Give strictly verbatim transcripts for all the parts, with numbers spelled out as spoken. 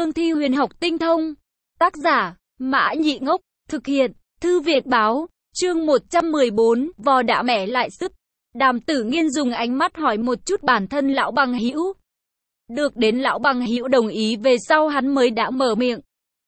cương thi huyền học tinh thông. Tác giả, Mã Nhị Ngốc, thực hiện, Thư Việt Báo, chương một trăm mười bốn, vò đã mẻ lại sức. Đàm Tử Nghiên dùng ánh mắt hỏi một chút bản thân lão bằng hữu. Được đến lão bằng hữu đồng ý về sau hắn mới đã mở miệng.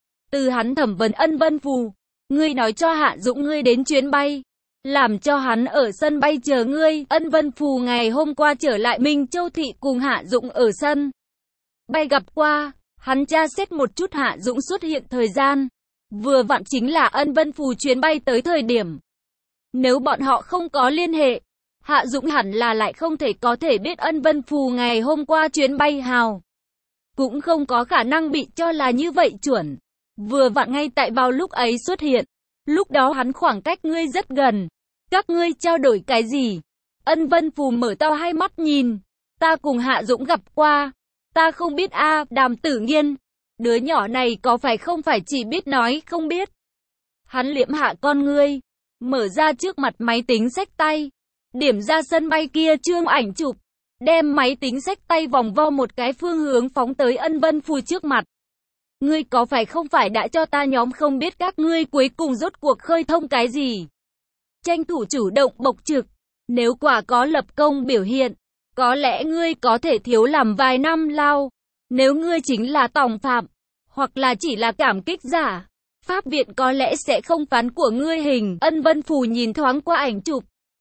Từ hắn thẩm vấn Ân Vân Phù, ngươi nói cho Hạ Dũng ngươi đến chuyến bay, làm cho hắn ở sân bay chờ ngươi. Ân Vân Phù ngày hôm qua trở lại Minh Châu Thị cùng Hạ Dũng ở sân bay gặp qua, hắn tra xét một chút Hạ Dũng xuất hiện thời gian, vừa vặn chính là Ân Vân Phù chuyến bay tới thời điểm. Nếu bọn họ không có liên hệ, Hạ Dũng hẳn là lại không thể có thể biết Ân Vân Phù ngày hôm qua chuyến bay hào. Cũng không có khả năng bị cho là như vậy chuẩn. Vừa vặn ngay tại vào lúc ấy xuất hiện. Lúc đó hắn khoảng cách ngươi rất gần. Các ngươi trao đổi cái gì? Ân Vân Phù mở to hai mắt nhìn. Ta cùng Hạ Dũng gặp qua. Ta không biết a. À, Đàm Tử Nghiên. Đứa nhỏ này có phải không phải chỉ biết nói không biết. Hắn liễm hạ con ngươi. Mở ra trước mặt máy tính xách tay. Điểm ra sân bay kia trương ảnh chụp. Đem máy tính xách tay vòng vo một cái phương hướng phóng tới Ân Vân Phù trước mặt. Ngươi có phải không phải đã cho ta nhóm không biết các ngươi cuối cùng rốt cuộc khơi thông cái gì? Tranh thủ chủ động bộc trực. Nếu quả có lập công biểu hiện, có lẽ ngươi có thể thiếu làm vài năm lao. Nếu ngươi chính là tòng phạm, hoặc là chỉ là cảm kích giả, pháp viện có lẽ sẽ không phán của ngươi hình. Ân Vân Phù nhìn thoáng qua ảnh chụp.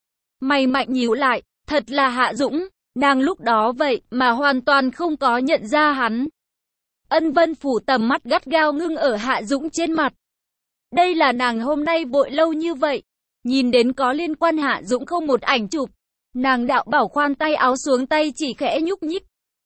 Mày mạnh nhíu lại, thật là Hạ Dũng. Nàng lúc đó vậy mà hoàn toàn không có nhận ra hắn. Ân Vân Phù tầm mắt gắt gao ngưng ở Hạ Dũng trên mặt. Đây là nàng hôm nay vội lâu như vậy. Nhìn đến có liên quan Hạ Dũng không một ảnh chụp. Nàng đạo bảo khoan tay áo xuống tay chỉ khẽ nhúc nhích.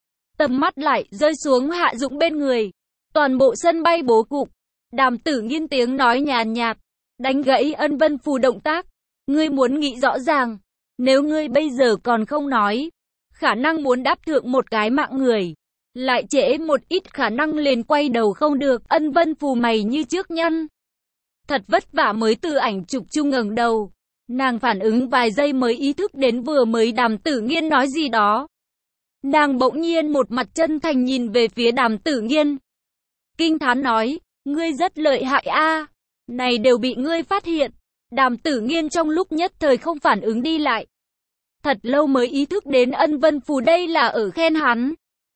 Tầm mắt lại rơi xuống Hạ Dũng bên người. Toàn bộ sân bay bố cục. Đàm Tử Nghiên tiếng nói nhàn nhạt. Đánh gãy Ân Vân Phù động tác. Ngươi muốn nghĩ rõ ràng. Nếu ngươi bây giờ còn không nói, khả năng muốn đáp thượng một cái mạng người. Lại trễ một ít khả năng liền quay đầu không được. Ân Vân Phù mày như trước nhăn. Thật vất vả mới từ ảnh chụp chung ngẩng đầu. Nàng phản ứng vài giây mới ý thức đến vừa mới Đàm Tử Nghiên nói gì đó. Nàng bỗng nhiên một mặt chân thành nhìn về phía Đàm Tử Nghiên. Kinh thán nói, ngươi rất lợi hại a, này đều bị ngươi phát hiện. Đàm Tử Nghiên trong lúc nhất thời không phản ứng đi lại. Thật lâu mới ý thức đến Ân Vân Phù đây là ở khen hắn.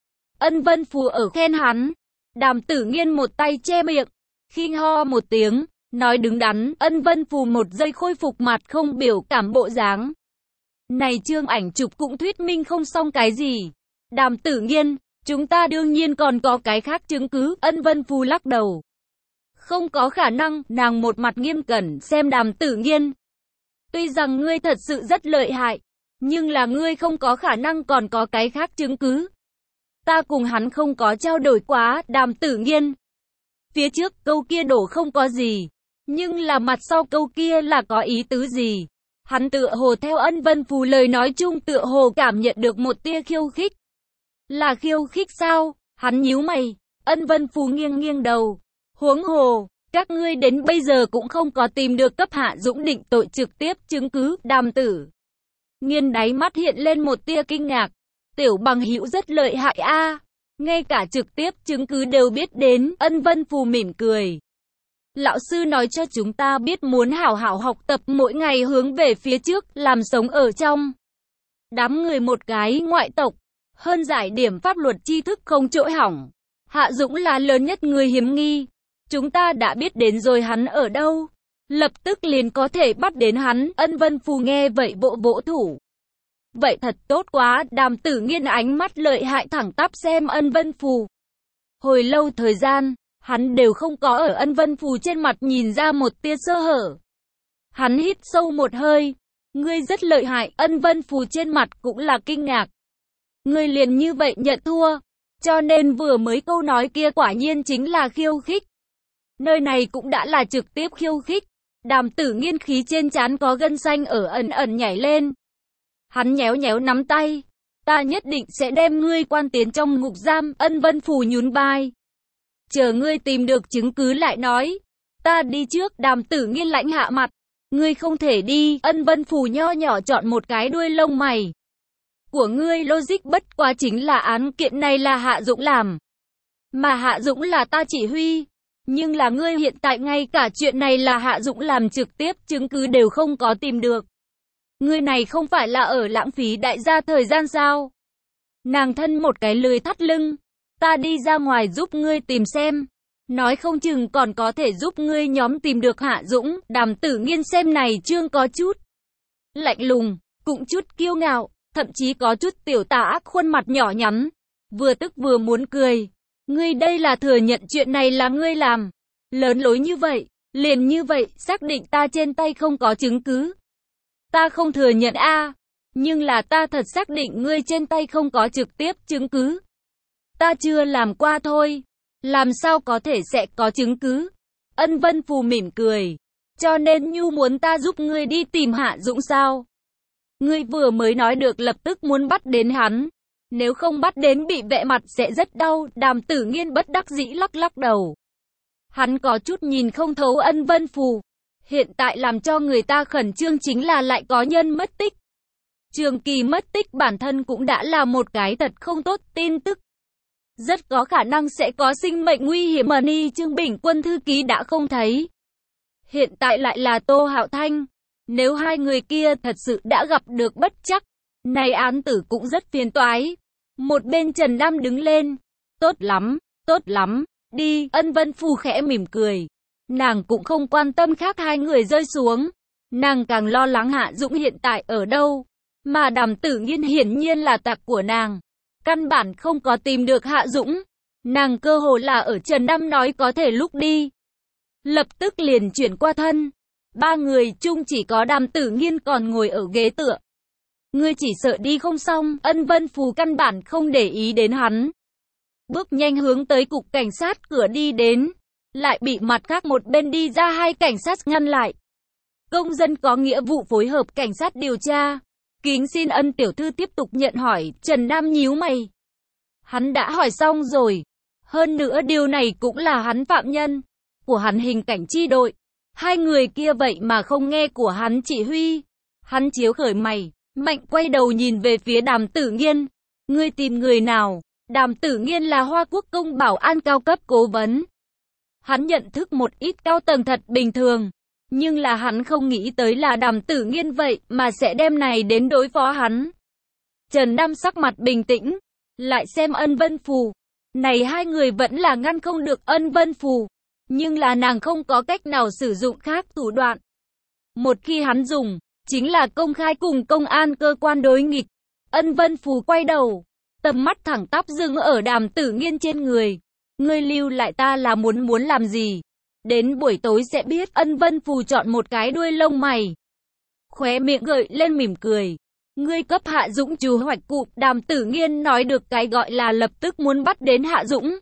Ân Vân Phù ở khen hắn. Đàm Tử Nghiên một tay che miệng, khinh ho một tiếng, nói đứng đắn. Ân Vân Phù một giây khôi phục mặt không biểu cảm bộ dáng. Này trương ảnh chụp cũng thuyết minh không xong cái gì. Đàm Tử Nghiên, chúng ta đương nhiên còn có cái khác chứng cứ. Ân Vân Phù lắc đầu. Không có khả năng. Nàng một mặt nghiêm cẩn xem Đàm Tử Nghiên. Tuy rằng ngươi thật sự rất lợi hại, nhưng là ngươi không có khả năng còn có cái khác chứng cứ. Ta cùng hắn không có trao đổi quá. Đàm Tử Nghiên. Phía trước câu kia đổ không có gì, nhưng là mặt sau câu kia là có ý tứ gì? Hắn tựa hồ theo Ân Vân Phù lời nói chung tựa hồ cảm nhận được một tia khiêu khích. Là khiêu khích sao? Hắn nhíu mày. Ân Vân Phù nghiêng nghiêng đầu. Huống hồ, các ngươi đến bây giờ cũng không có tìm được cấp Hạ Dũng định tội trực tiếp chứng cứ. Đàm Tử Nghiên đáy mắt hiện lên một tia kinh ngạc. Tiểu bằng hữu rất lợi hại a, à. Ngay cả trực tiếp chứng cứ đều biết đến. Ân Vân Phù mỉm cười. Lão sư nói cho chúng ta biết muốn hảo hảo học tập mỗi ngày hướng về phía trước, làm sống ở trong đám người một cái ngoại tộc, hơn giải điểm pháp luật tri thức không chỗ hỏng. Hạ Dũng là lớn nhất người hiếm nghi. Chúng ta đã biết đến rồi hắn ở đâu, lập tức liền có thể bắt đến hắn. Ân Vân Phù nghe vậy vỗ vỗ thủ. Vậy thật tốt quá. Đàm Tử Nghiên ánh mắt lợi hại thẳng tắp xem Ân Vân Phù. Hồi lâu thời gian, hắn đều không có ở Ân Vân Phù trên mặt nhìn ra một tia sơ hở. Hắn hít sâu một hơi. Ngươi rất lợi hại. Ân Vân Phù trên mặt cũng là kinh ngạc. Ngươi liền như vậy nhận thua. Cho nên vừa mới câu nói kia quả nhiên chính là khiêu khích. Nơi này cũng đã là trực tiếp khiêu khích. Đàm Tử Nghiên khí trên trán có gân xanh ở ẩn ẩn nhảy lên. Hắn nhéo nhéo nắm tay. Ta nhất định sẽ đem ngươi quan tiến trong ngục giam. Ân Vân Phù nhún vai. Chờ ngươi tìm được chứng cứ lại nói. Ta đi trước. Đàm Tử Nghiên lãnh hạ mặt. Ngươi không thể đi. Ân Vân Phù nho nhỏ chọn một cái đuôi lông mày. Của ngươi logic bất quá chính là án kiện này là Hạ Dũng làm. mà Hạ Dũng là ta chỉ huy. Nhưng là ngươi hiện tại ngay cả chuyện này là Hạ Dũng làm trực tiếp chứng cứ đều không có tìm được. Ngươi này không phải là ở lãng phí đại gia thời gian sao? Nàng thân một cái lười thắt lưng. Ta đi ra ngoài giúp ngươi tìm xem. Nói không chừng còn có thể giúp ngươi nhóm tìm được Hạ Dũng. Đàm Tử Nghiên xem này chương có chút lạnh lùng, cũng chút kiêu ngạo, thậm chí có chút tiểu tà ác, khuôn mặt nhỏ nhắn. Vừa tức vừa muốn cười. Ngươi đây là thừa nhận chuyện này là ngươi làm. Lớn lối như vậy, liền như vậy, xác định ta trên tay không có chứng cứ. Ta không thừa nhận a, nhưng là ta thật xác định ngươi trên tay không có trực tiếp chứng cứ. Ta chưa làm qua thôi. Làm sao có thể sẽ có chứng cứ? Ân Vân Phù mỉm cười. Cho nên Nhu muốn ta giúp ngươi đi tìm Hạ Dũng sao? Ngươi vừa mới nói được lập tức muốn bắt đến hắn. Nếu không bắt đến bị vẽ mặt sẽ rất đau. Đàm Tử Nghiên bất đắc dĩ lắc lắc đầu. Hắn có chút nhìn không thấu Ân Vân Phù. Hiện tại làm cho người ta khẩn trương chính là lại có nhân mất tích. Trường Kỳ mất tích bản thân cũng đã là một cái thật không tốt tin tức. Rất có khả năng sẽ có sinh mệnh nguy hiểm mà Ni Trương Bình Quân thư ký đã không thấy. Hiện tại lại là Tô Hạo Thanh. Nếu hai người kia thật sự đã gặp được bất trắc, này án tử cũng rất phiền toái. Một bên Trần Nam đứng lên. Tốt lắm, tốt lắm, đi. Ân Vân Phù khẽ mỉm cười. Nàng cũng không quan tâm khác hai người rơi xuống. Nàng càng lo lắng Hạ Dũng hiện tại ở đâu. Mà Đàm Tử Nghiên hiển nhiên là tặc của nàng. Căn bản không có tìm được Hạ Dũng. Nàng cơ hồ là ở Trần Nam nói có thể lúc đi. Lập tức liền chuyển qua thân. Ba người chung chỉ có Đàm Tử Nghiên còn ngồi ở ghế tựa. Ngươi chỉ sợ đi không xong. Ân Vân Phù căn bản không để ý đến hắn. Bước nhanh hướng tới cục cảnh sát cửa đi đến. Lại bị mặt khác một bên đi ra hai cảnh sát ngăn lại. Công dân có nghĩa vụ phối hợp cảnh sát điều tra. Kính xin Ân tiểu thư tiếp tục nhận hỏi. Trần Nam nhíu mày. Hắn đã hỏi xong rồi. Hơn nữa điều này cũng là hắn phạm nhân của hắn hình cảnh chi đội. Hai người kia vậy mà không nghe của hắn chỉ huy. Hắn chiếu khởi mày, mạnh quay đầu nhìn về phía Đàm Tử Nghiên. Ngươi tìm người nào? Đàm Tử Nghiên là Hoa Quốc công bảo an cao cấp cố vấn. Hắn nhận thức một ít cao tầng thật bình thường. Nhưng là hắn không nghĩ tới là Đàm Tử Nghiên vậy mà sẽ đem này đến đối phó hắn. Trần Nam sắc mặt bình tĩnh. Lại xem Ân Vân Phù. Này hai người vẫn là ngăn không được Ân Vân Phù. Nhưng là nàng không có cách nào sử dụng khác thủ đoạn. Một khi hắn dùng, chính là công khai cùng công an cơ quan đối nghịch. Ân Vân Phù quay đầu. Tầm mắt thẳng tắp dừng ở Đàm Tử Nghiên trên người. Ngươi lưu lại ta là muốn muốn làm gì? Đến buổi tối sẽ biết. Ân Vân Phù chọn một cái đuôi lông mày. Khóe miệng gợi lên mỉm cười. Ngươi cấp Hạ Dũng chú hoạch cụ. Đàm Tử Nghiên nói được cái gọi là lập tức muốn bắt đến Hạ Dũng.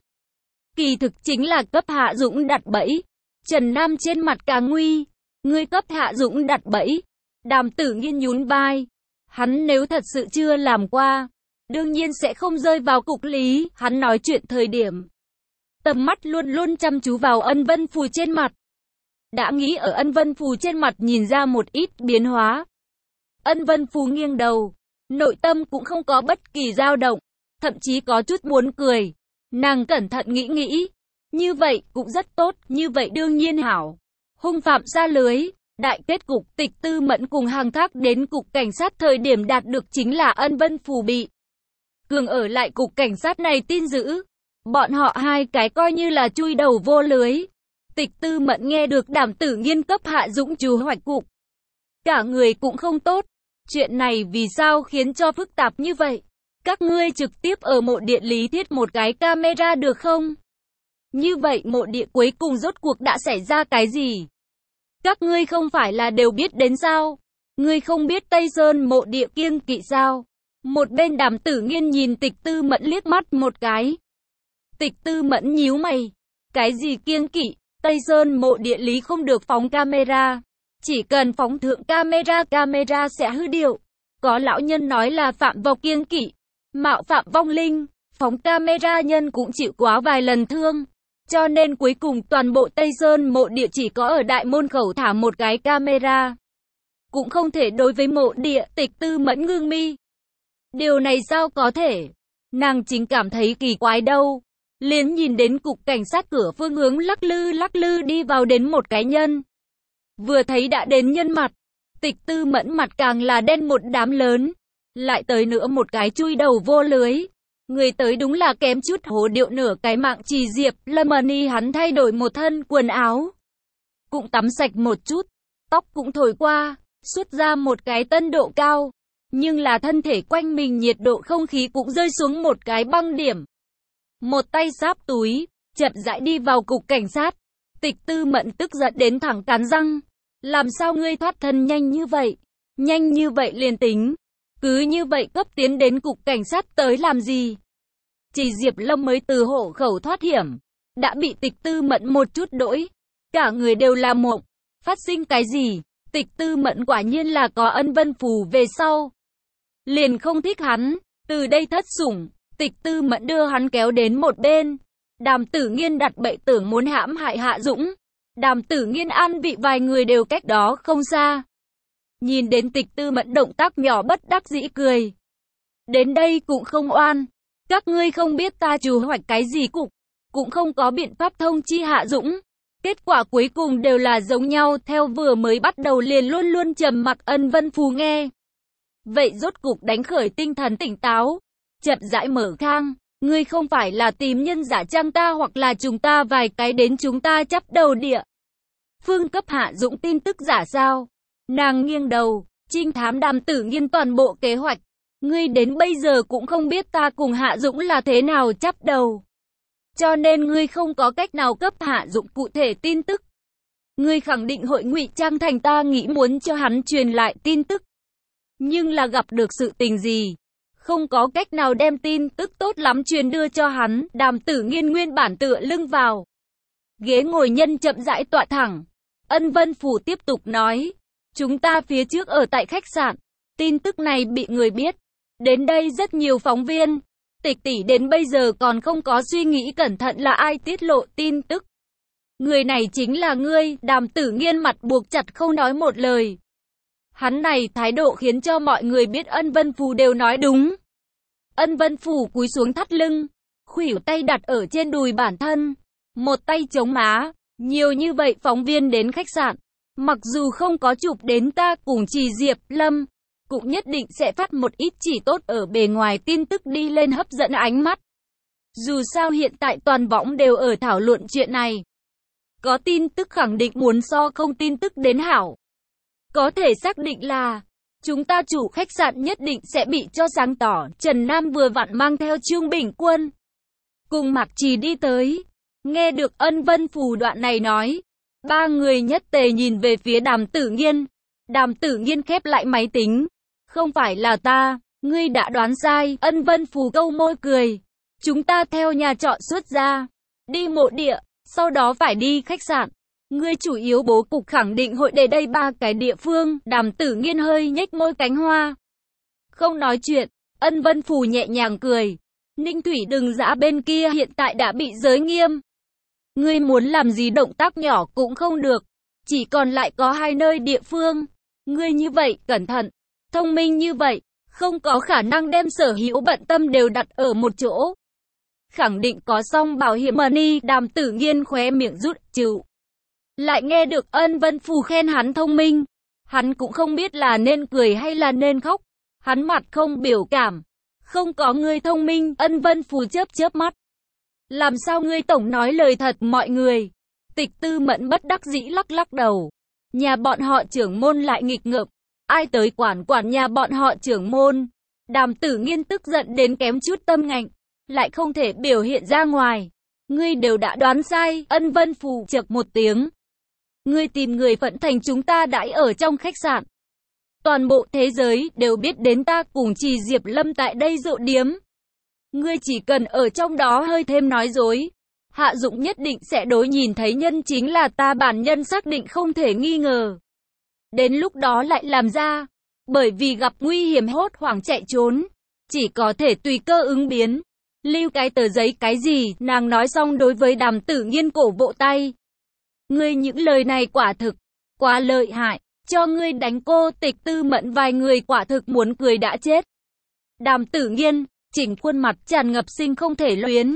Kỳ thực chính là cấp Hạ Dũng đặt bẫy. Trần Nam trên mặt càng nguy. Ngươi cấp Hạ Dũng đặt bẫy. Đàm Tử Nghiên nhún vai. Hắn nếu thật sự chưa làm qua, đương nhiên sẽ không rơi vào cục lý. Hắn nói chuyện thời điểm, tầm mắt luôn luôn chăm chú vào Ân Vân Phù trên mặt. Đã nghĩ ở Ân Vân Phù trên mặt nhìn ra một ít biến hóa. Ân Vân Phù nghiêng đầu. Nội tâm cũng không có bất kỳ dao động. Thậm chí có chút muốn cười. Nàng cẩn thận nghĩ nghĩ. Như vậy cũng rất tốt. Như vậy đương nhiên hảo. Hung phạm ra lưới. Đại kết cục Tịch Tư Mẫn cùng Hàng Thác đến cục cảnh sát thời điểm đạt được chính là Ân Vân Phù bị Cường ở lại cục cảnh sát này tin giữ. Bọn họ hai cái coi như là chui đầu vô lưới. Tịch Tư Mẫn nghe được Đàm Tử Nghiên cấp Hạ Dũng chú hoạch cục. Cả người cũng không tốt. Chuyện này vì sao khiến cho phức tạp như vậy? Các ngươi trực tiếp ở mộ địa lý thiết một cái camera được không? Như vậy mộ địa cuối cùng rốt cuộc đã xảy ra cái gì? Các ngươi không phải là đều biết đến sao? Ngươi không biết Tây Sơn mộ địa kiêng kỵ sao? Một bên Đàm Tử Nghiên nhìn Tịch Tư Mẫn liếc mắt một cái. Tịch Tư Mẫn nhíu mày. Cái gì kiêng kỵ? Tây Sơn mộ địa lý không được phóng camera. Chỉ cần phóng thượng camera, camera sẽ hư điệu. Có lão nhân nói là phạm vào kiêng kỵ, mạo phạm vong linh. Phóng camera nhân cũng chịu quá vài lần thương. Cho nên cuối cùng toàn bộ Tây Sơn mộ địa chỉ có ở đại môn khẩu thả một cái camera. Cũng không thể đối với mộ địa. Tịch Tư Mẫn ngưng mi. Điều này sao có thể? Nàng chính cảm thấy kỳ quái đâu. liền nhìn đến cục cảnh sát cửa phương hướng lắc lư lắc lư đi vào đến một cái nhân. Vừa thấy đã đến nhân mặt, Tịch Tư Mẫn mặt càng là đen một đám lớn. Lại tới nữa một cái chui đầu vô lưới. Người tới đúng là kém chút hố điệu nửa cái mạng Trì Diệp Lâm. Ni hắn thay đổi một thân quần áo, cũng tắm sạch một chút, tóc cũng thổi qua, xuất ra một cái tân độ cao. Nhưng là thân thể quanh mình nhiệt độ không khí cũng rơi xuống một cái băng điểm. Một tay sáp túi, chậm rãi đi vào cục cảnh sát. Tịch Tư Mẫn tức giận đến thẳng cắn răng. Làm sao ngươi thoát thân nhanh như vậy? Nhanh như vậy liền tính. Cứ như vậy cấp tiến đến cục cảnh sát tới làm gì? Chỉ Diệp Lâm mới từ hộ khẩu thoát hiểm, đã bị Tịch Tư Mẫn một chút đỗi. Cả người đều là mộng. Phát sinh cái gì? Tịch Tư Mẫn quả nhiên là có Ân Vân Phù về sau. Liền không thích hắn. Từ đây thất sủng, Tịch Tư Mẫn đưa hắn kéo đến một bên. Đàm Tử Nghiên đặt bậy tưởng muốn hãm hại Hạ Dũng. Đàm Tử Nghiên an vị vài người đều cách đó không xa. Nhìn đến Tịch Tư Mẫn động tác nhỏ bất đắc dĩ cười. Đến đây cũng không oan. Các ngươi không biết ta chủ hoạch cái gì cục, cũng không có biện pháp thông chi Hạ Dũng. Kết quả cuối cùng đều là giống nhau. Theo vừa mới bắt đầu liền luôn luôn trầm mặc Ân Vân Phù nghe. Vậy rốt cục đánh khởi tinh thần tỉnh táo. Chậm rãi mở khang. Ngươi không phải là tìm nhân giả trang ta hoặc là chúng ta vài cái đến chúng ta chắp đầu địa phương cấp Hạ Dũng tin tức giả sao? Nàng nghiêng đầu, trinh thám Đàm Tử Nghiên toàn bộ kế hoạch. Ngươi đến bây giờ cũng không biết ta cùng Hạ Dũng là thế nào chắp đầu. Cho nên ngươi không có cách nào cấp Hạ Dũng cụ thể tin tức. Ngươi khẳng định hội ngụy trang thành ta nghĩ muốn cho hắn truyền lại tin tức. Nhưng là gặp được sự tình gì? Không có cách nào đem tin tức tốt lắm truyền đưa cho hắn. Đàm Tử Nghiên nguyên bản tựa lưng vào ghế ngồi nhân chậm rãi tọa thẳng. Ân Vân Phù tiếp tục nói. Chúng ta phía trước ở tại khách sạn. Tin tức này bị người biết. Đến đây rất nhiều phóng viên. Tịch tỷ đến bây giờ còn không có suy nghĩ cẩn thận là ai tiết lộ tin tức. Người này chính là ngươi. Đàm Tử Nghiên mặt buộc chặt không nói một lời. Hắn này thái độ khiến cho mọi người biết Ân Vân Phù đều nói đúng. Ân Vân Phù cúi xuống thắt lưng, khuỷu tay đặt ở trên đùi bản thân, một tay chống má. Nhiều như vậy phóng viên đến khách sạn, mặc dù không có chụp đến ta cùng Trì Diệp Lâm, cũng nhất định sẽ phát một ít chỉ tốt ở bề ngoài tin tức đi lên hấp dẫn ánh mắt. Dù sao hiện tại toàn võng đều ở thảo luận chuyện này. Có tin tức khẳng định muốn so không tin tức đến hảo. Có thể xác định là chúng ta chủ khách sạn nhất định sẽ bị cho sáng tỏ. Trần Nam vừa vặn mang theo Trương Bình Quân cùng Mạc Trì đi tới. Nghe được Ân Vân Phù đoạn này nói, ba người nhất tề nhìn về phía Đàm Tử Nghiên. Đàm Tử Nghiên khép lại máy tính. Không phải là ta, ngươi đã đoán sai. Ân Vân Phù câu môi cười. Chúng ta theo nhà trọ xuất ra, đi mộ địa, sau đó phải đi khách sạn. Ngươi chủ yếu bố cục khẳng định hội để đây ba cái địa phương. Đàm Tử Nghiên hơi nhếch môi cánh hoa, không nói chuyện. Ân Vân Phù nhẹ nhàng cười. Ninh Thủy đừng dã bên kia hiện tại đã bị giới nghiêm. Ngươi muốn làm gì động tác nhỏ cũng không được. Chỉ còn lại có hai nơi địa phương. Ngươi như vậy, cẩn thận, thông minh như vậy, không có khả năng đem sở hữu bận tâm đều đặt ở một chỗ. Khẳng định có song bảo hiểm money. Đàm Tử Nghiên khóe miệng rút chịu. Lại nghe được Ân Vân Phù khen hắn thông minh. Hắn cũng không biết là nên cười hay là nên khóc. Hắn mặt không biểu cảm. Không có người thông minh. Ân Vân Phù chớp chớp mắt. Làm sao ngươi tổng nói lời thật mọi người? Tịch Tư Mẫn bất đắc dĩ lắc lắc đầu. Nhà bọn họ trưởng môn lại nghịch ngợm. Ai tới quản quản nhà bọn họ trưởng môn? Đàm Tử Nghiên tức giận đến kém chút tâm ngạnh. Lại không thể biểu hiện ra ngoài. Ngươi đều đã đoán sai. Ân Vân Phù chậc một tiếng. Ngươi tìm người Phận Thành chúng ta đãi ở trong khách sạn. Toàn bộ thế giới đều biết đến ta cùng Trì Diệp Lâm tại đây rượu điếm. Ngươi chỉ cần ở trong đó hơi thêm nói dối, Hạ Dũng nhất định sẽ đối nhìn thấy nhân chính là ta, bản nhân xác định không thể nghi ngờ. Đến lúc đó lại làm ra, bởi vì gặp nguy hiểm hốt hoảng chạy trốn, chỉ có thể tùy cơ ứng biến. Lưu cái tờ giấy cái gì? Nàng nói xong đối với Đàm Tử Nghiên cổ vỗ tay. Ngươi những lời này quả thực quá lợi hại, cho ngươi đánh cô. Tịch Tư Mẫn vài người quả thực muốn cười đã chết. Đàm Tử Nghiên chỉnh khuôn mặt tràn ngập sinh không thể luyến.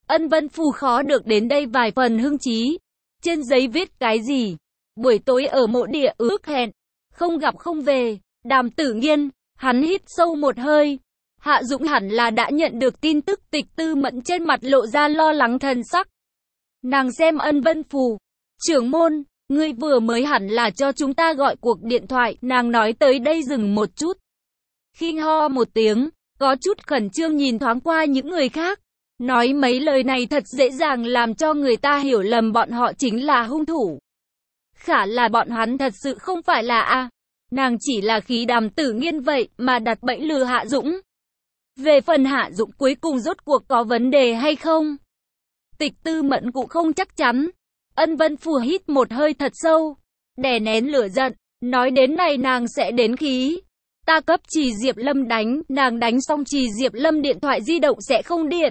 Ân Vân Phù khó được đến đây vài phần hưng trí. Trên giấy viết cái gì? Buổi tối ở mộ địa ước hẹn. Không gặp không về. Đàm Tử Nghiên, hắn hít sâu một hơi. Hạ Dũng hẳn là đã nhận được tin tức. Tịch Tư Mẫn trên mặt lộ ra lo lắng thần sắc. Nàng xem Ân Vân Phù. Trưởng môn, ngươi vừa mới hẳn là cho chúng ta gọi cuộc điện thoại. Nàng nói tới đây dừng một chút. Khinh ho một tiếng, có chút khẩn trương nhìn thoáng qua những người khác. Nói mấy lời này thật dễ dàng làm cho người ta hiểu lầm bọn họ chính là hung thủ. Khả là bọn hắn thật sự không phải là a. Nàng chỉ là khí Đàm Tử Nghiên vậy mà đặt bẫy lừa Hạ Dũng. Về phần Hạ Dũng cuối cùng rốt cuộc có vấn đề hay không? Tịch Tư Mẫn cũng không chắc chắn. Ân Vân Phù hít một hơi thật sâu, đè nén lửa giận, nói đến này nàng sẽ đến khí. Ta cấp Trì Diệp Lâm đánh, nàng đánh xong Trì Diệp Lâm điện thoại di động sẽ không điện.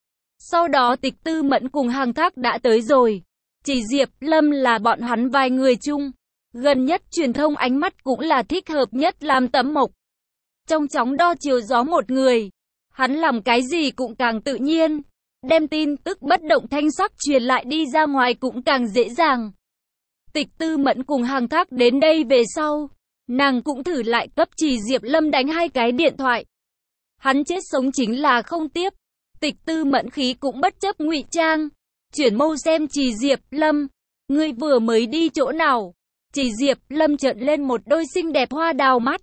Sau đó Tịch Tư Mẫn cùng Hàng Thác đã tới rồi. Trì Diệp Lâm là bọn hắn vài người chung. Gần nhất truyền thông ánh mắt cũng là thích hợp nhất làm tấm mộc. Trong chóng đo chiều gió một người. Hắn làm cái gì cũng càng tự nhiên. Đem tin tức bất động thanh sắc truyền lại đi ra ngoài cũng càng dễ dàng. Tịch Tư Mẫn cùng Hàng Thác đến đây về sau. Nàng cũng thử lại cấp Trì Diệp Lâm đánh hai cái điện thoại. Hắn chết sống chính là không tiếp. Tịch Tư Mẫn khí cũng bất chấp ngụy trang. Chuyển mâu xem Trì Diệp Lâm. Ngươi vừa mới đi chỗ nào? Trì Diệp Lâm trợn lên một đôi xinh đẹp hoa đào mắt.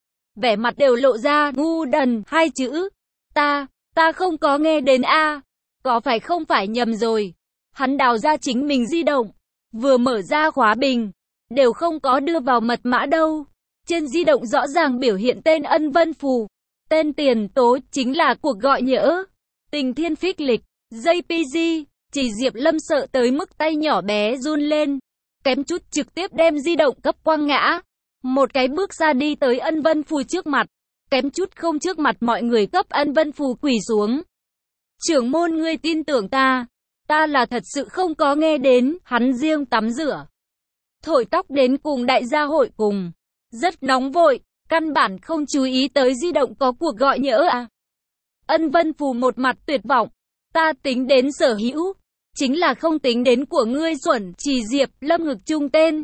Vẻ mặt đều lộ ra ngu đần hai chữ. Ta, ta không có nghe đến a. Có phải không phải nhầm rồi. Hắn đào ra chính mình di động. Vừa mở ra khóa bình. Đều không có đưa vào mật mã đâu. Trên di động rõ ràng biểu hiện tên Ân Vân Phù. Tên tiền tố chính là cuộc gọi nhỡ. Tình thiên phích lịch. gi pê giê. Trì Diệp Lâm sợ tới mức tay nhỏ bé run lên. Kém chút trực tiếp đem di động cấp quăng ngã. Một cái bước ra đi tới Ân Vân Phù trước mặt. Kém chút không trước mặt mọi người cấp Ân Vân Phù quỳ xuống. Trưởng môn ngươi tin tưởng ta. Ta là thật sự không có nghe đến. Hắn riêng tắm rửa. Thổi tóc đến cùng đại gia hội cùng. Rất nóng vội. Căn bản không chú ý tới di động có cuộc gọi nhỡ à. Ân Vân Phù một mặt tuyệt vọng. Ta tính đến sở hữu. Chính là không tính đến của ngươi xuẩn. Trì Diệp Lâm ngực chung tên.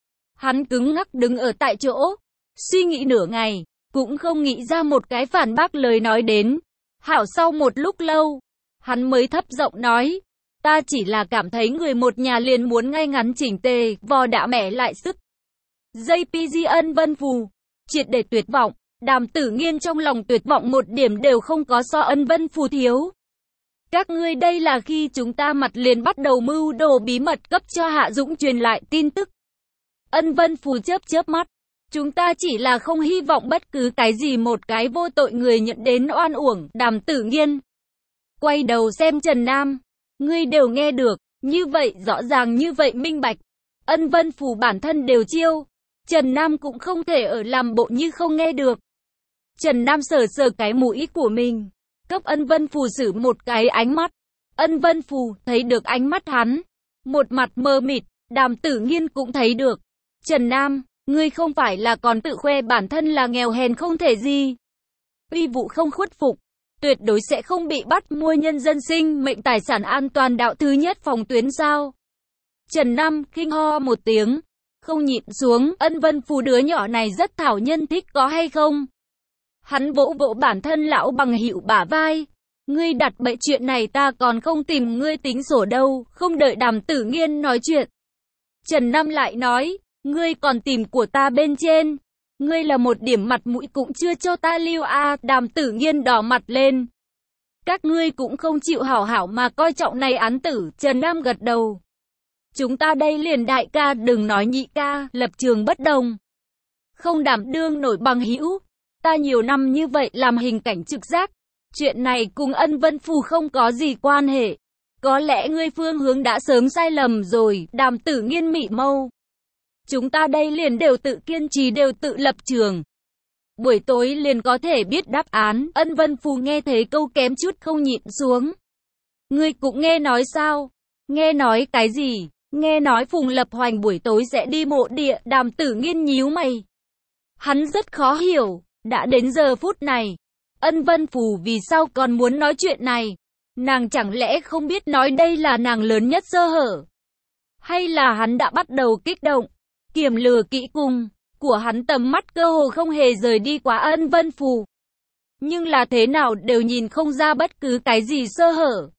Hắn cứng ngắc đứng ở tại chỗ. Suy nghĩ nửa ngày. Cũng không nghĩ ra một cái phản bác lời nói đến. Hảo sau một lúc lâu. Hắn mới thấp giọng nói. Ta chỉ là cảm thấy người một nhà liền muốn ngay ngắn chỉnh tề. Vò đã mẻ lại sức. gi pê giê Ân Vân Phù. Triệt để tuyệt vọng. Đàm Tử Nghiên trong lòng tuyệt vọng một điểm đều không có so Ân Vân Phù thiếu. Các ngươi đây là khi chúng ta mặt liền bắt đầu mưu đồ bí mật cấp cho Hạ Dũng truyền lại tin tức. Ân Vân Phù chớp chớp mắt. Chúng ta chỉ là không hy vọng bất cứ cái gì một cái vô tội người nhận đến oan uổng. Đàm Tử Nghiên quay đầu xem Trần Nam. Ngươi đều nghe được. Như vậy rõ ràng như vậy minh bạch. Ân Vân Phù bản thân đều chiêu. Trần Nam cũng không thể ở làm bộ như không nghe được. Trần Nam sờ sờ cái mũi của mình. Cấp Ân Vân Phù xử một cái ánh mắt. Ân Vân Phù thấy được ánh mắt hắn. Một mặt mờ mịt. Đàm Tử Nghiên cũng thấy được. Trần Nam, ngươi không phải là còn tự khoe bản thân là nghèo hèn không thể gì. Uy vụ không khuất phục. Tuyệt đối sẽ không bị bắt mua nhân dân sinh mệnh tài sản an toàn đạo thứ nhất phòng tuyến sao. Trần Nam khinh ho một tiếng. Không nhịn xuống. Ân Vân Phù đứa nhỏ này rất thảo nhân thích có hay không. Hắn vỗ vỗ bản thân lão bằng hữu bả vai. Ngươi đặt bẫy chuyện này ta còn không tìm ngươi tính sổ đâu. Không đợi Đàm Tử Nghiên nói chuyện. Trần Nam lại nói. Ngươi còn tìm của ta bên trên. Ngươi là một điểm mặt mũi cũng chưa cho ta lưu a. À. Đàm Tử Nghiên đỏ mặt lên. Các ngươi cũng không chịu hảo hảo mà coi trọng này án tử. Trần Nam gật đầu. Chúng ta đây liền đại ca đừng nói nhị ca. Lập trường bất đồng. Không đảm đương nổi bằng hữu. Ta nhiều năm như vậy làm hình cảnh trực giác. Chuyện này cùng Ân Vân Phù không có gì quan hệ. Có lẽ ngươi phương hướng đã sớm sai lầm rồi. Đàm Tử Nghiên mị mâu. Chúng ta đây liền đều tự kiên trì đều tự lập trường. Buổi tối liền có thể biết đáp án. Ân Vân Phù nghe thấy câu kém chút không nhịn xuống. Ngươi cũng nghe nói sao? Nghe nói cái gì? Nghe nói Phùng Lập Hoành buổi tối sẽ đi mộ địa. Đàm Tử Nghiên nhíu mày. Hắn rất khó hiểu. Đã đến giờ phút này. Ân Vân Phù vì sao còn muốn nói chuyện này? Nàng chẳng lẽ không biết nói đây là nàng lớn nhất sơ hở? Hay là hắn đã bắt đầu kích động, kiềm lừa kỹ cùng của hắn, tầm mắt cơ hồ không hề rời đi quá Ân Vân Phù. Nhưng là thế nào đều nhìn không ra bất cứ cái gì sơ hở.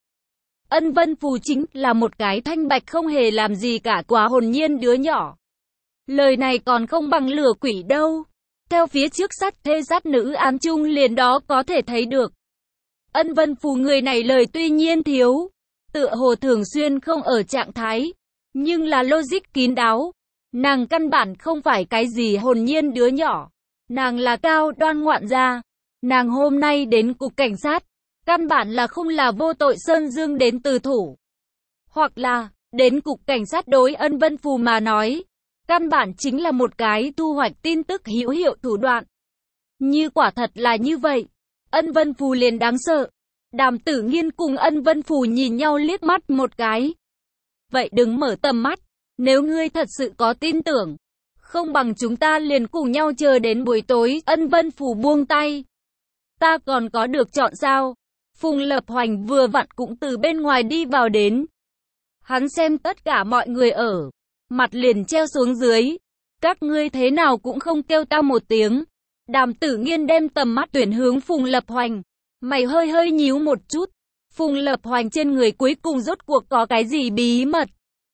Ân Vân Phù chính là một cái thanh bạch không hề làm gì cả, quá hồn nhiên đứa nhỏ. Lời này còn không bằng lửa quỷ đâu. Theo phía trước sát thê sát nữ ám chung liền đó có thể thấy được. Ân Vân Phù người này lời tuy nhiên thiếu, tựa hồ thường xuyên không ở trạng thái, nhưng là logic kín đáo. Nàng căn bản không phải cái gì hồn nhiên đứa nhỏ. Nàng là cao đoan ngoạn gia. Nàng hôm nay đến cục cảnh sát, căn bản là không là vô tội Sơn Dương đến từ thủ. Hoặc là, đến cục cảnh sát đối Ân Vân Phù mà nói, căn bản chính là một cái thu hoạch tin tức hữu hiệu thủ đoạn. Như quả thật là như vậy, Ân Vân Phù liền đáng sợ. Đàm Tử Nghiên cùng Ân Vân Phù nhìn nhau liếc mắt một cái. Vậy đừng mở tầm mắt, nếu ngươi thật sự có tin tưởng, không bằng chúng ta liền cùng nhau chờ đến buổi tối. Ân Vân Phù buông tay. Ta còn có được chọn sao? Phùng Lập Hoành vừa vặn cũng từ bên ngoài đi vào đến. Hắn xem tất cả mọi người ở, mặt liền treo xuống dưới. Các ngươi thế nào cũng không kêu ta một tiếng. Đàm Tử Nghiên đem tầm mắt tuyển hướng Phùng Lập Hoành. Mày hơi hơi nhíu một chút. Phùng Lập Hoành trên người cuối cùng rốt cuộc có cái gì bí mật?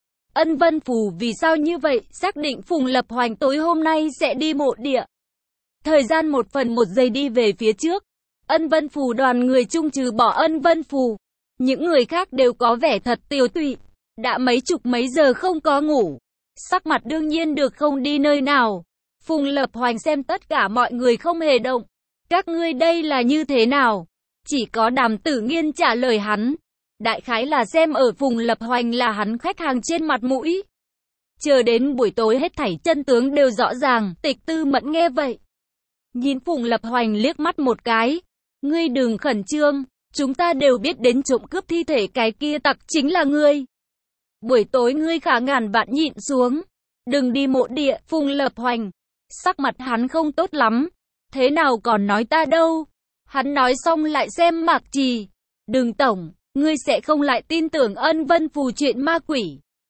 Ân Vân Phù vì sao như vậy? Xác định Phùng Lập Hoành tối hôm nay sẽ đi mộ địa. Thời gian một phần một giây đi về phía trước. Ân Vân Phù đoàn người chung trừ bỏ Ân Vân Phù, những người khác đều có vẻ thật tiêu tụy. Đã mấy chục mấy giờ không có ngủ. Sắc mặt đương nhiên được không đi nơi nào. Phùng Lập Hoành xem tất cả mọi người không hề động. Các ngươi đây là như thế nào? Chỉ có Đàm Tử Nghiên trả lời hắn. Đại khái là xem ở Phùng Lập Hoành là hắn khách hàng trên mặt mũi. Chờ đến buổi tối hết thảy chân tướng đều rõ ràng. Tịch Tư Mẫn nghe vậy, nhìn Phùng Lập Hoành liếc mắt một cái. Ngươi đừng khẩn trương, chúng ta đều biết đến trộm cướp thi thể cái kia tặc chính là ngươi. Buổi tối ngươi khả ngàn vạn nhịn xuống, đừng đi mộ địa. Phùng Lập Hoành, sắc mặt hắn không tốt lắm. Thế nào còn nói ta đâu? Hắn nói xong lại xem Mạc Trì. Đừng tổng, ngươi sẽ không lại tin tưởng Ân Vân Phù chuyện ma quỷ.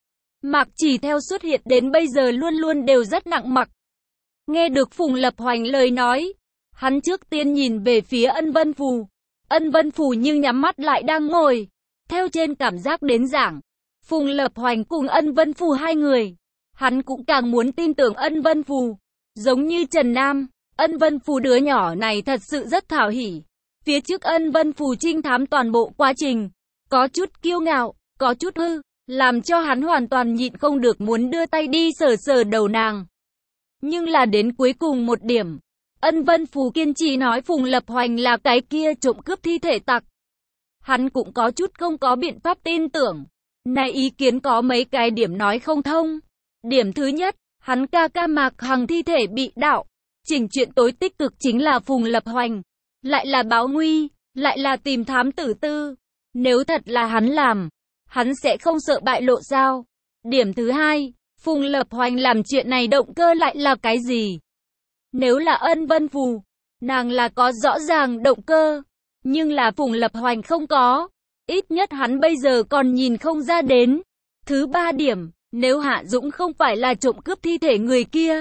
Mạc Trì theo xuất hiện đến bây giờ luôn luôn đều rất nặng mặc. Nghe được Phùng Lập Hoành lời nói, hắn trước tiên nhìn về phía Ân Vân Phù. Ân Vân Phù như nhắm mắt lại đang ngồi. Theo trên cảm giác đến giảng, Phùng Lập Hoành cùng Ân Vân Phù hai người, hắn cũng càng muốn tin tưởng Ân Vân Phù. Giống như Trần Nam, Ân Vân Phù đứa nhỏ này thật sự rất thảo hỉ. Phía trước Ân Vân Phù trinh thám toàn bộ quá trình, có chút kiêu ngạo, có chút hư, làm cho hắn hoàn toàn nhịn không được muốn đưa tay đi sờ sờ đầu nàng. Nhưng là đến cuối cùng một điểm, Ân Vân Phù kiên trì nói Phùng Lập Hoành là cái kia trộm cướp thi thể tặc. Hắn cũng có chút không có biện pháp tin tưởng. Này ý kiến có mấy cái điểm nói không thông. Điểm thứ nhất, hắn ca ca Mạc Hằng thi thể bị đạo. Chỉnh chuyện tối tích cực chính là Phùng Lập Hoành. Lại là báo nguy, lại là tìm thám tử tư. Nếu thật là hắn làm, hắn sẽ không sợ bại lộ sao? Điểm thứ hai, Phùng Lập Hoành làm chuyện này động cơ lại là cái gì? Nếu là Ân Vân Phù, nàng là có rõ ràng động cơ. Nhưng là Phùng Lập Hoành không có. Ít nhất hắn bây giờ còn nhìn không ra đến. Thứ ba điểm, nếu Hạ Dũng không phải là trộm cướp thi thể người kia,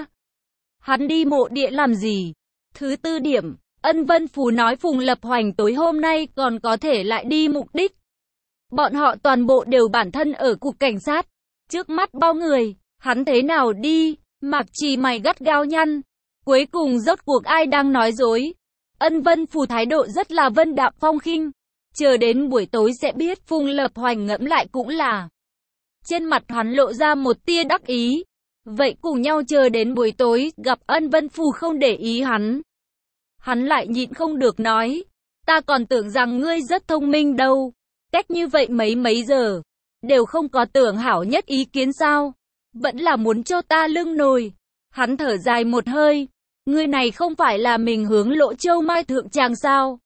hắn đi mộ địa làm gì? Thứ tư điểm, Ân Vân Phù nói Phùng Lập Hoành tối hôm nay còn có thể lại đi mục đích. Bọn họ toàn bộ đều bản thân ở cục cảnh sát. Trước mắt bao người, hắn thế nào đi? Mạc Trì mày gắt gao nhăn. Cuối cùng rốt cuộc ai đang nói dối? Ân Vân Phù thái độ rất là vân đạm phong khinh. Chờ đến buổi tối sẽ biết. Phùng Lập Hoành ngẫm lại cũng là. Trên mặt hắn lộ ra một tia đắc ý. Vậy cùng nhau chờ đến buổi tối, gặp Ân Vân Phù không để ý hắn. Hắn lại nhịn không được nói. Ta còn tưởng rằng ngươi rất thông minh đâu. Cách như vậy mấy mấy giờ, đều không có tưởng hảo nhất ý kiến sao? Vẫn là muốn cho ta lưng nồi. Hắn thở dài một hơi. Ngươi này không phải là mình hướng Lộ Châu Mai thượng tràng sao?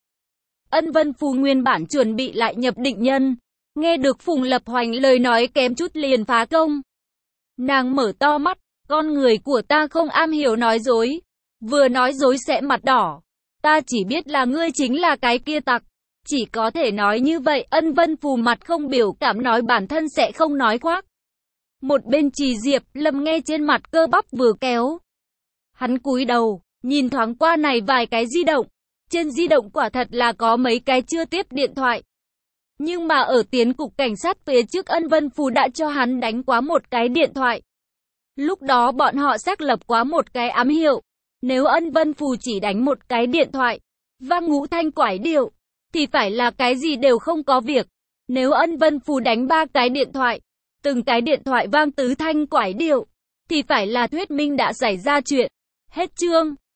Ân Vân Phù nguyên bản chuẩn bị lại nhập định nhân. Nghe được Phùng Lập Hoành lời nói kém chút liền phá công. Nàng mở to mắt. Con người của ta không am hiểu nói dối. Vừa nói dối sẽ mặt đỏ. Ta chỉ biết là ngươi chính là cái kia tặc. Chỉ có thể nói như vậy. Ân Vân Phù mặt không biểu cảm nói bản thân sẽ không nói khoác. Một bên Trì Diệp Lâm nghe trên mặt cơ bắp vừa kéo. Hắn cúi đầu, nhìn thoáng qua này vài cái di động. Trên di động quả thật là có mấy cái chưa tiếp điện thoại. Nhưng mà ở tiến cục cảnh sát phía trước Ân Vân Phù đã cho hắn đánh quá một cái điện thoại. Lúc đó bọn họ xác lập quá một cái ám hiệu. Nếu Ân Vân Phù chỉ đánh một cái điện thoại, vang ngũ thanh quải điệu, thì phải là cái gì đều không có việc. Nếu Ân Vân Phù đánh ba cái điện thoại, từng cái điện thoại vang tứ thanh quải điệu, thì phải là thuyết minh đã xảy ra chuyện. Hết chương.